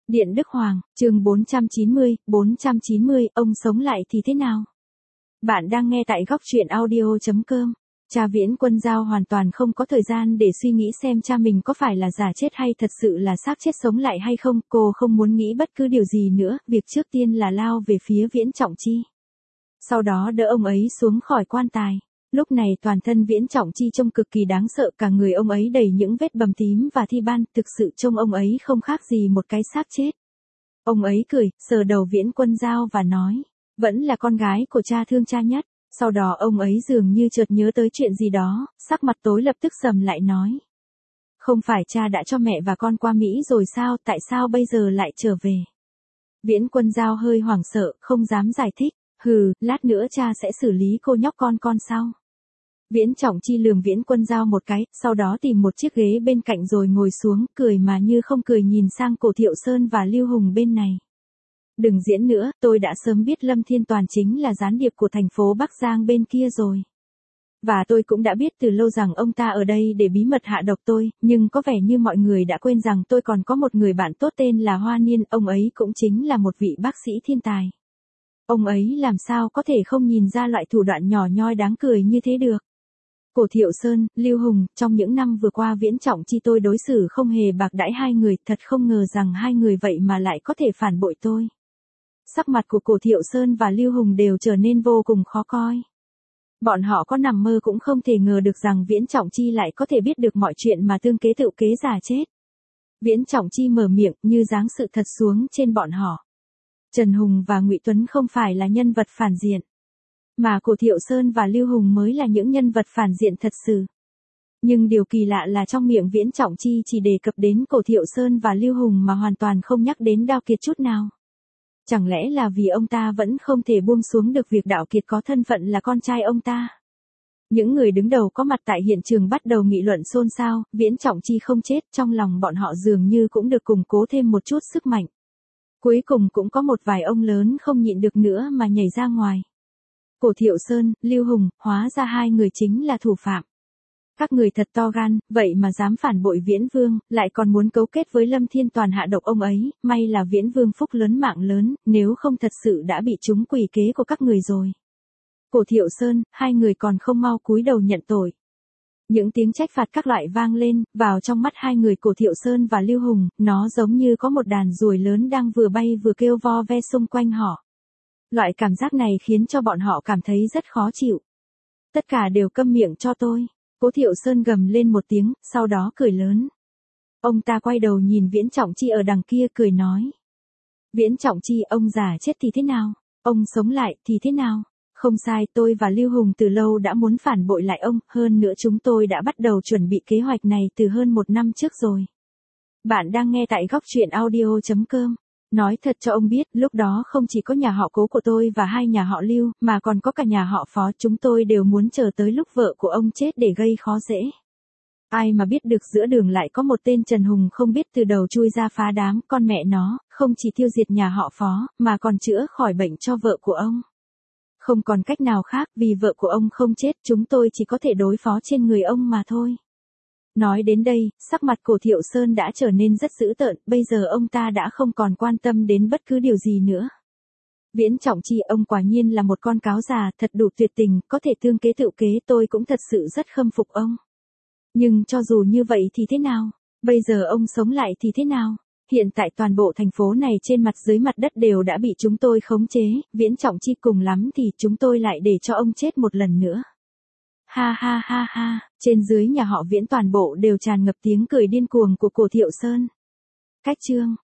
Điện Đức Hoàng, chương 490, ông sống lại thì thế nào? Bạn đang nghe tại góc truyện audio.com. Cha Viễn Quân Giao hoàn toàn không có thời gian để suy nghĩ xem cha mình có phải là giả chết hay thật sự là xác chết sống lại hay không. Cô không muốn nghĩ bất cứ điều gì nữa, việc trước tiên là lao về phía Viễn Trọng Chi. Sau đó đỡ ông ấy xuống khỏi quan tài. Lúc này toàn thân Viễn Trọng Chi trông cực kỳ đáng sợ, cả người ông ấy đầy những vết bầm tím và thi ban, thực sự trông ông ấy không khác gì một cái xác chết. Ông ấy cười, sờ đầu Viễn Quân Giao và nói, vẫn là con gái của cha thương cha nhất. Sau đó ông ấy dường như chợt nhớ tới chuyện gì đó, sắc mặt tối lập tức sầm lại nói. Không phải cha đã cho mẹ và con qua Mỹ rồi sao, tại sao bây giờ lại trở về? Viễn Quân Giao hơi hoảng sợ, không dám giải thích. Hừ, lát nữa cha sẽ xử lý cô nhóc con sau. Viễn Trọng Chi lườm Viễn Quân Giao một cái, sau đó tìm một chiếc ghế bên cạnh rồi ngồi xuống, cười mà như không cười nhìn sang Cổ Thiệu Sơn và Lưu Hùng bên này. Đừng diễn nữa, tôi đã sớm biết Lâm Thiên Toàn chính là gián điệp của thành phố Bắc Giang bên kia rồi. Và tôi cũng đã biết từ lâu rằng ông ta ở đây để bí mật hạ độc tôi, nhưng có vẻ như mọi người đã quên rằng tôi còn có một người bạn tốt tên là Hoa Niên, ông ấy cũng chính là một vị bác sĩ thiên tài. Ông ấy làm sao có thể không nhìn ra loại thủ đoạn nhỏ nhoi đáng cười như thế được. Cổ Thiệu Sơn, Lưu Hùng, trong những năm vừa qua Viễn Trọng Chi tôi đối xử không hề bạc đãi hai người, thật không ngờ rằng hai người vậy mà lại có thể phản bội tôi. Sắc mặt của Cổ Thiệu Sơn và Lưu Hùng đều trở nên vô cùng khó coi. Bọn họ có nằm mơ cũng không thể ngờ được rằng Viễn Trọng Chi lại có thể biết được mọi chuyện mà tương kế tự kế giả chết. Viễn Trọng Chi mở miệng như giáng sự thật xuống trên bọn họ. Trần Hùng và Ngụy Tuấn không phải là nhân vật phản diện, mà Cổ Thiệu Sơn và Lưu Hùng mới là những nhân vật phản diện thật sự. Nhưng điều kỳ lạ là trong miệng Viễn Trọng Chi chỉ đề cập đến Cổ Thiệu Sơn và Lưu Hùng mà hoàn toàn không nhắc đến Đao Kiệt chút nào. Chẳng lẽ là vì ông ta vẫn không thể buông xuống được việc Đạo Kiệt có thân phận là con trai ông ta? Những người đứng đầu có mặt tại hiện trường bắt đầu nghị luận xôn xao, Viễn Trọng Chi không chết, trong lòng bọn họ dường như cũng được củng cố thêm một chút sức mạnh. Cuối cùng cũng có một vài ông lớn không nhịn được nữa mà nhảy ra ngoài. Cổ Thiệu Sơn, Lưu Hùng, hóa ra hai người chính là thủ phạm. Các người thật to gan, vậy mà dám phản bội Viễn Vương, lại còn muốn cấu kết với Lâm Thiên Toàn hạ độc ông ấy, may là Viễn Vương phúc lớn mạng lớn, nếu không thật sự đã bị trúng quỷ kế của các người rồi. Cổ Thiệu Sơn, hai người còn không mau cúi đầu nhận tội. Những tiếng trách phạt các loại vang lên, vào trong mắt hai người Cổ Thiệu Sơn và Lưu Hùng, nó giống như có một đàn ruồi lớn đang vừa bay vừa kêu vo ve xung quanh họ. Loại cảm giác này khiến cho bọn họ cảm thấy rất khó chịu. Tất cả đều câm miệng cho tôi. Cổ Thiệu Sơn gầm lên một tiếng, sau đó cười lớn. Ông ta quay đầu nhìn Viễn Trọng Chi ở đằng kia cười nói. Viễn Trọng Chi, ông già chết thì thế nào? Ông sống lại thì thế nào? Không sai, tôi và Lưu Hùng từ lâu đã muốn phản bội lại ông, hơn nữa chúng tôi đã bắt đầu chuẩn bị kế hoạch này từ hơn một năm trước rồi. Bạn đang nghe tại góc truyện audio.com. Nói thật cho ông biết, lúc đó không chỉ có nhà họ Cố của tôi và hai nhà họ Lưu, mà còn có cả nhà họ Phó, chúng tôi đều muốn chờ tới lúc vợ của ông chết để gây khó dễ. Ai mà biết được giữa đường lại có một tên Trần Hùng không biết từ đầu chui ra phá đám, con mẹ nó, không chỉ tiêu diệt nhà họ Phó, mà còn chữa khỏi bệnh cho vợ của ông. Không còn cách nào khác, vì vợ của ông không chết, chúng tôi chỉ có thể đối phó trên người ông mà thôi. Nói đến đây, sắc mặt Cổ Thiệu Sơn đã trở nên rất dữ tợn, bây giờ ông ta đã không còn quan tâm đến bất cứ điều gì nữa. Viễn Trọng Chi, ông quả nhiên là một con cáo già, thật đủ tuyệt tình, có thể tương kế tự kế, tôi cũng thật sự rất khâm phục ông. Nhưng cho dù như vậy thì thế nào? Bây giờ ông sống lại thì thế nào? Hiện tại toàn bộ thành phố này trên mặt dưới mặt đất đều đã bị chúng tôi khống chế, Viễn Trọng Chi, cùng lắm thì chúng tôi lại để cho ông chết một lần nữa. Ha ha ha ha, trên dưới nhà họ Viễn toàn bộ đều tràn ngập tiếng cười điên cuồng của Cổ Thiệu Sơn. Cách chương